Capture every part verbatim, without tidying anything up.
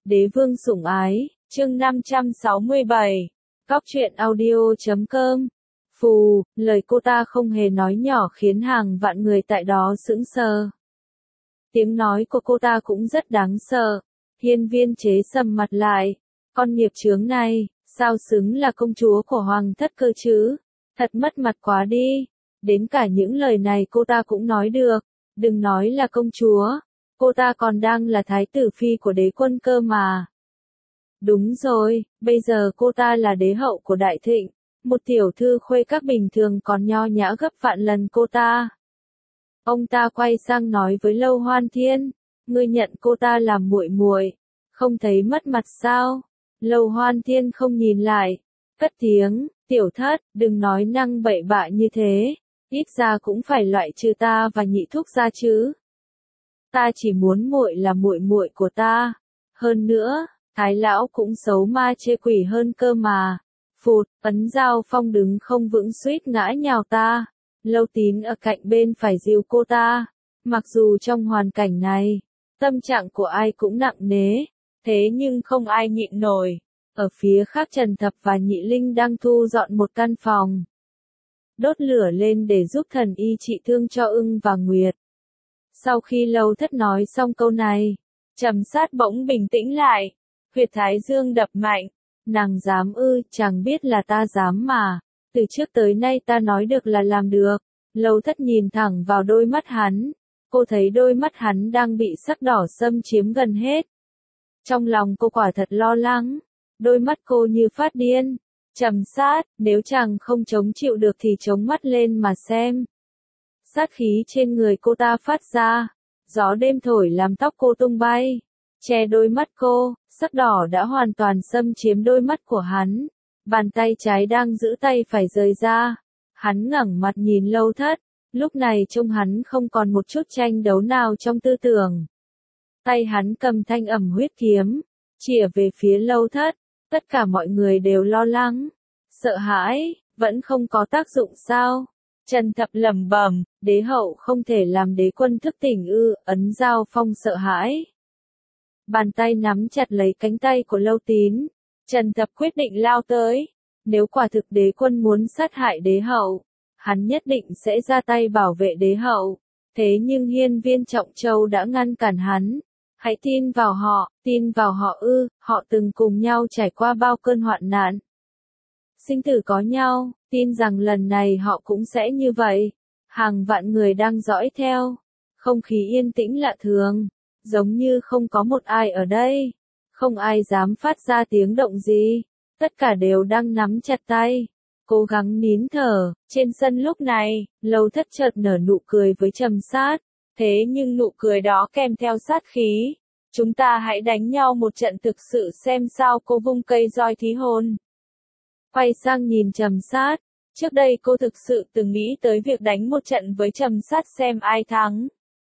Đế vương sủng ái, chương năm trăm sáu mươi bảy, Cóc truyện audio chấm com. Phù, lời cô ta không hề nói nhỏ khiến hàng vạn người tại đó sững sờ. Tiếng nói của cô ta cũng rất đáng sợ. Hiên Viên Chế sầm mặt lại. Con nghiệp chướng này, sao xứng là công chúa của hoàng thất cơ chứ? Thật mất mặt quá đi. Đến cả những lời này cô ta cũng nói được. Đừng nói là công chúa. Cô ta còn đang là thái tử phi của đế quân cơ mà. Đúng rồi, bây giờ cô ta là đế hậu của Đại Thịnh. Một tiểu thư khuê các bình thường còn nho nhã gấp vạn lần cô ta. Ông ta quay sang nói với Lâu Hoan Thiên, ngươi nhận cô ta làm muội muội, không thấy mất mặt sao? Lâu Hoan Thiên không nhìn lại, cất tiếng, tiểu thất, đừng nói năng bậy bạ như thế, ít ra cũng phải loại trừ ta và nhị thúc ra chứ. Ta chỉ muốn muội là muội muội của ta. Hơn nữa, Thái lão cũng xấu ma chê quỷ hơn cơ mà. Phụt, Ấn Giao Phong đứng không vững suýt ngã nhào ta. Lâu Tín ở cạnh bên phải dìu cô ta. Mặc dù trong hoàn cảnh này, tâm trạng của ai cũng nặng nề, thế nhưng không ai nhịn nổi. Ở phía khác Trần Thập và Nhị Linh đang thu dọn một căn phòng. Đốt lửa lên để giúp thần y trị thương cho Ưng và Nguyệt. Sau khi Lâu Thất nói xong câu này, Trầm Sát bỗng bình tĩnh lại. Huyệt thái dương đập mạnh. Nàng dám ư, chẳng biết là ta dám mà. Từ trước tới nay ta nói được là làm được. Lâu Thất nhìn thẳng vào đôi mắt hắn. Cô thấy đôi mắt hắn đang bị sắc đỏ xâm chiếm gần hết. Trong lòng cô quả thật lo lắng. Đôi mắt cô như phát điên. Trầm Sát, nếu chàng không chống chịu được thì chống mắt lên mà xem. Sát khí trên người cô ta phát ra. Gió đêm thổi làm tóc cô tung bay. Che đôi mắt cô, sắc đỏ đã hoàn toàn xâm chiếm đôi mắt của hắn. Bàn tay trái đang giữ tay phải rời ra. Hắn ngẩng mặt nhìn Lâu Thất. Lúc này trông hắn không còn một chút tranh đấu nào trong tư tưởng. Tay hắn cầm thanh ẩm huyết kiếm, chĩa về phía Lâu Thất. Tất cả mọi người đều lo lắng, sợ hãi, vẫn không có tác dụng sao? Trần Thập lẩm bẩm, đế hậu không thể làm đế quân thức tỉnh ư? Ấn Giao Phong sợ hãi. Bàn tay nắm chặt lấy cánh tay của Lâu Tín. Trần Thập quyết định lao tới. Nếu quả thực đế quân muốn sát hại đế hậu, hắn nhất định sẽ ra tay bảo vệ đế hậu. Thế nhưng Hiên Viên Trọng Châu đã ngăn cản hắn. Hãy tin vào họ, tin vào họ ư, họ từng cùng nhau trải qua bao cơn hoạn nạn. Sinh tử có nhau, tin rằng lần này họ cũng sẽ như vậy. Hàng vạn người đang dõi theo. Không khí yên tĩnh lạ thường. Giống như không có một ai ở đây. Không ai dám phát ra tiếng động gì. Tất cả đều đang nắm chặt tay. Cố gắng nín thở. Trên sân lúc này, Lâu Thất chợt nở nụ cười với Trầm Sát. Thế nhưng nụ cười đó kèm theo sát khí. Chúng ta hãy đánh nhau một trận thực sự xem sao cô vung cây roi thí hồn. Quay sang nhìn Trầm Sát. Trước đây cô thực sự từng nghĩ tới việc đánh một trận với Trầm Sát xem ai thắng.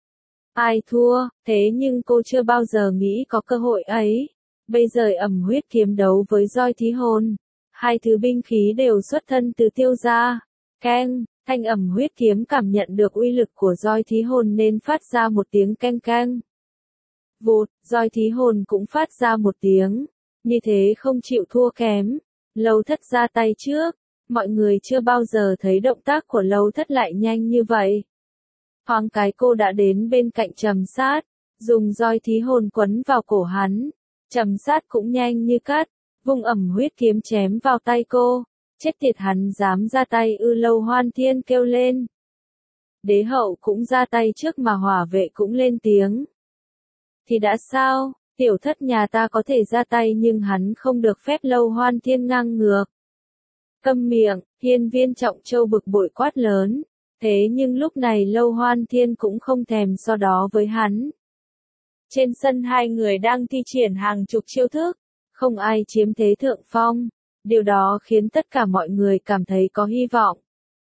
Ai thua, thế nhưng cô chưa bao giờ nghĩ có cơ hội ấy. Bây giờ ẩm huyết kiếm đấu với roi thí hồn. Hai thứ binh khí đều xuất thân từ Tiêu gia. Keng, thanh ẩm huyết kiếm cảm nhận được uy lực của roi thí hồn nên phát ra một tiếng keng keng. Vụt, roi thí hồn cũng phát ra một tiếng. Như thế không chịu thua kém. Lâu Thất ra tay trước. Mọi người chưa bao giờ thấy động tác của Lâu Thất lại nhanh như vậy. Thoáng cái cô đã đến bên cạnh Trầm Sát, dùng roi thí hồn quấn vào cổ hắn. Trầm Sát cũng nhanh như cắt, vung ẩm huyết kiếm chém vào tay cô. Chết tiệt, hắn dám ra tay ư? Lâu Hoan Thiên kêu lên. Đế hậu cũng ra tay trước mà hỏa vệ cũng lên tiếng. Thì đã sao, tiểu thất nhà ta có thể ra tay nhưng hắn không được phép. Lâu Hoan Thiên ngang ngược. Câm miệng, Hiên Viên Trọng Châu bực bội quát lớn. Thế nhưng lúc này Lâu Hoan Thiên cũng không thèm so đo với hắn. Trên sân hai người đang thi triển hàng chục chiêu thức. Không ai chiếm thế thượng phong. Điều đó khiến tất cả mọi người cảm thấy có hy vọng.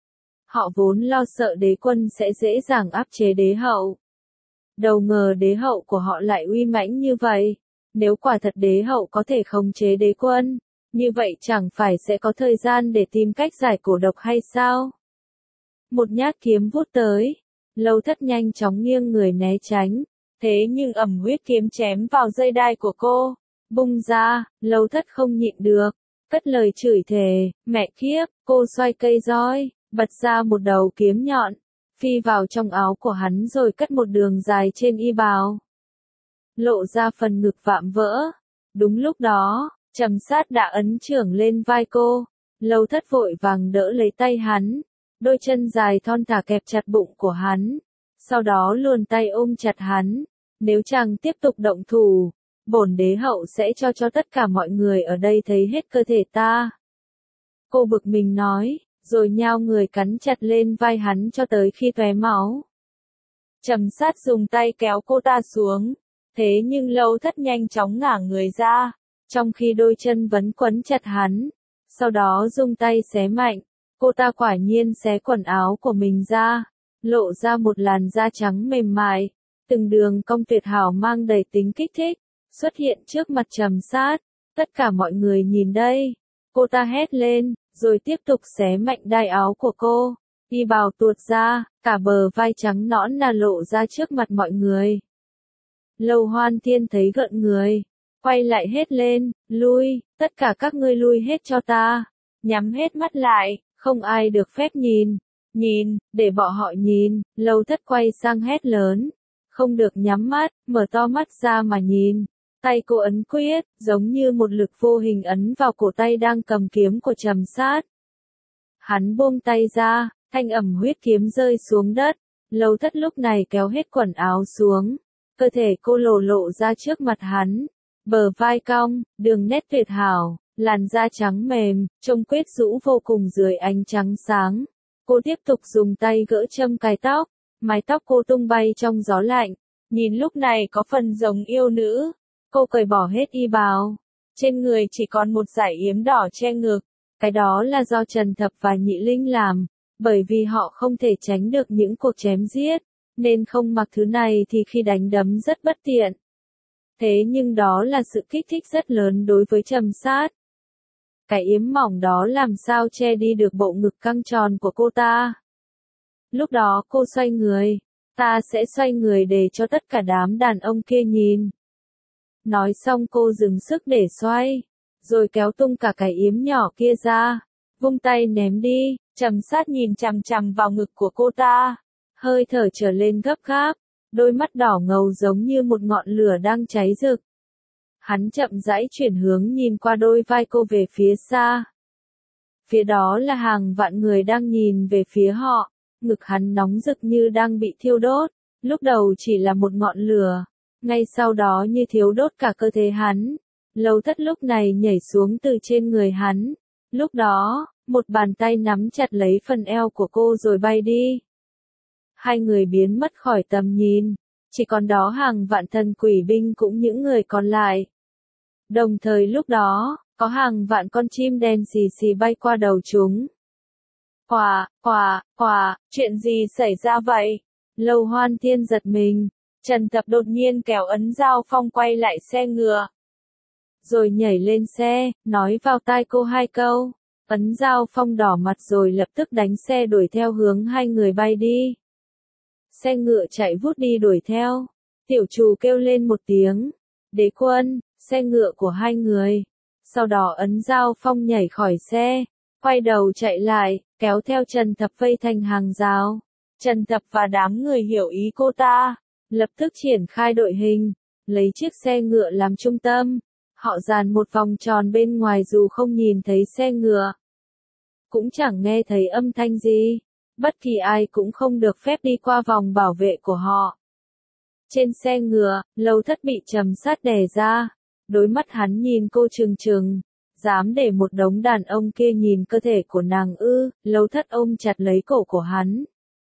Họ vốn lo sợ đế quân sẽ dễ dàng áp chế đế hậu. Đâu ngờ đế hậu của họ lại uy mãnh như vậy. Nếu quả thật đế hậu có thể khống chế đế quân, như vậy chẳng phải sẽ có thời gian để tìm cách giải cổ độc hay sao? Một nhát kiếm vút tới. Lâu Thất nhanh chóng nghiêng người né tránh. Thế nhưng ẩm huyết kiếm chém vào dây đai của cô. bung ra, Lâu Thất không nhịn được, cất lời chửi thề, mẹ kiếp, cô xoay cây roi, bật ra một đầu kiếm nhọn, phi vào trong áo của hắn rồi cắt một đường dài trên y bào. Lộ ra phần ngực vạm vỡ. Đúng lúc đó, Trầm Sát đã ấn chưởng lên vai cô, Lâu Thất vội vàng đỡ lấy tay hắn, đôi chân dài thon thả kẹp chặt bụng của hắn, sau đó luồn tay ôm chặt hắn, nếu chàng tiếp tục động thủ, bổn đế hậu sẽ cho cho tất cả mọi người ở đây thấy hết cơ thể ta. Cô bực mình nói, rồi nhao người cắn chặt lên vai hắn cho tới khi tóe máu. Trầm Sát dùng tay kéo cô ta xuống, thế nhưng Lâu Thất nhanh chóng ngả người ra, trong khi đôi chân vẫn quấn chặt hắn, sau đó dùng tay xé mạnh, cô ta quả nhiên xé quần áo của mình ra, lộ ra một làn da trắng mềm mại, từng đường cong tuyệt hảo mang đầy tính kích thích, xuất hiện trước mặt Trầm Sát. Tất cả mọi người nhìn đây, cô ta hét lên, rồi tiếp tục xé mạnh đai áo của cô, y bào tuột ra, cả bờ vai trắng nõn nà lộ ra trước mặt mọi người. Lâu Hoan Thiên thấy gợn người, quay lại hét lên, lui, tất cả các ngươi lui hết cho ta, nhắm hết mắt lại, không ai được phép nhìn, nhìn, để bọn họ nhìn. Lâu Thất quay sang hét lớn, không được nhắm mắt, mở to mắt ra mà nhìn. Tay cô ấn quyết, giống như một lực vô hình ấn vào cổ tay đang cầm kiếm của Trầm Sát. Hắn buông tay ra, thanh ẩm huyết kiếm rơi xuống đất, Lâu Thất lúc này kéo hết quần áo xuống, cơ thể cô lộ lộ ra trước mặt hắn, bờ vai cong, đường nét tuyệt hảo, làn da trắng mềm, trông quyến rũ vô cùng dưới ánh trắng sáng. Cô tiếp tục dùng tay gỡ châm cài tóc, mái tóc cô tung bay trong gió lạnh, nhìn lúc này có phần giống yêu nữ. Cô cởi bỏ hết y bào, trên người chỉ còn một dải yếm đỏ che ngực, cái đó là do Trần Thập và Nhị Linh làm, bởi vì họ không thể tránh được những cuộc chém giết, nên không mặc thứ này thì khi đánh đấm rất bất tiện. Thế nhưng đó là sự kích thích rất lớn đối với Trầm Sát. Cái yếm mỏng đó làm sao che đi được bộ ngực căng tròn của cô ta. Lúc đó cô xoay người, ta sẽ xoay người để cho tất cả đám đàn ông kia nhìn. Nói xong cô dừng sức để xoay, rồi kéo tung cả cái yếm nhỏ kia ra, vung tay ném đi. Trầm Sát nhìn chằm chằm vào ngực của cô ta, hơi thở trở lên gấp gáp, đôi mắt đỏ ngầu giống như một ngọn lửa đang cháy rực. Hắn chậm rãi chuyển hướng nhìn qua đôi vai cô về phía xa. Phía đó là hàng vạn người đang nhìn về phía họ, ngực hắn nóng rực như đang bị thiêu đốt, lúc đầu chỉ là một ngọn lửa, ngay sau đó như thiêu đốt cả cơ thể hắn. Lâu Thất lúc này nhảy xuống từ trên người hắn, lúc đó, một bàn tay nắm chặt lấy phần eo của cô rồi bay đi. Hai người biến mất khỏi tầm nhìn, chỉ còn đó hàng vạn thần quỷ binh cũng những người còn lại. Đồng thời lúc đó, có hàng vạn con chim đen xì xì bay qua đầu chúng. Quả, quả, quả, chuyện gì xảy ra vậy? Lâu Hoan Thiên giật mình, Trần Thập đột nhiên kéo ấn Giao Phong quay lại xe ngựa. Rồi nhảy lên xe, nói vào tai cô hai câu. Ấn Giao Phong đỏ mặt rồi lập tức đánh xe đuổi theo hướng hai người bay đi. Xe ngựa chạy vút đi đuổi theo. Tiểu Trù kêu lên một tiếng. Đế quân, xe ngựa của hai người. Sau đó Ấn Giao Phong nhảy khỏi xe, quay đầu chạy lại, kéo theo Trần Thập vây thành hàng rào. Trần Thập và đám người hiểu ý cô ta, lập tức triển khai đội hình, lấy chiếc xe ngựa làm trung tâm. Họ dàn một vòng tròn bên ngoài dù không nhìn thấy xe ngựa, cũng chẳng nghe thấy âm thanh gì, bất kỳ ai cũng không được phép đi qua vòng bảo vệ của họ. Trên xe ngựa, Lâu Thất bị Trầm Sát đè ra, đôi mắt hắn nhìn cô trừng trừng, dám để một đống đàn ông kia nhìn cơ thể của nàng ư? Lâu Thất ôm chặt lấy cổ của hắn,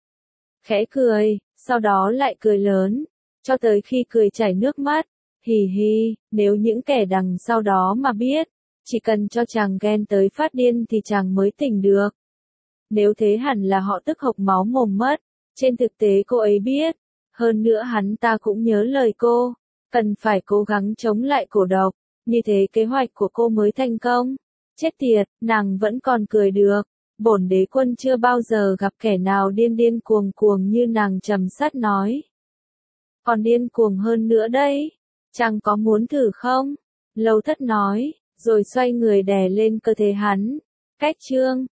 khẽ cười, sau đó lại cười lớn, cho tới khi cười chảy nước mắt. Hì hì, nếu những kẻ đằng sau đó mà biết, chỉ cần cho chàng ghen tới phát điên thì chàng mới tỉnh được. Nếu thế hẳn là họ tức hộc máu mồm mất, trên thực tế cô ấy biết, hơn nữa hắn ta cũng nhớ lời cô, cần phải cố gắng chống lại cổ độc, như thế kế hoạch của cô mới thành công. Chết tiệt, nàng vẫn còn cười được, bổn đế quân chưa bao giờ gặp kẻ nào điên điên cuồng cuồng như nàng. Trầm Sát nói. Còn điên cuồng hơn nữa đấy. Chàng có muốn thử không? Lâu Thất nói, rồi xoay người đè lên cơ thể hắn. Cách chương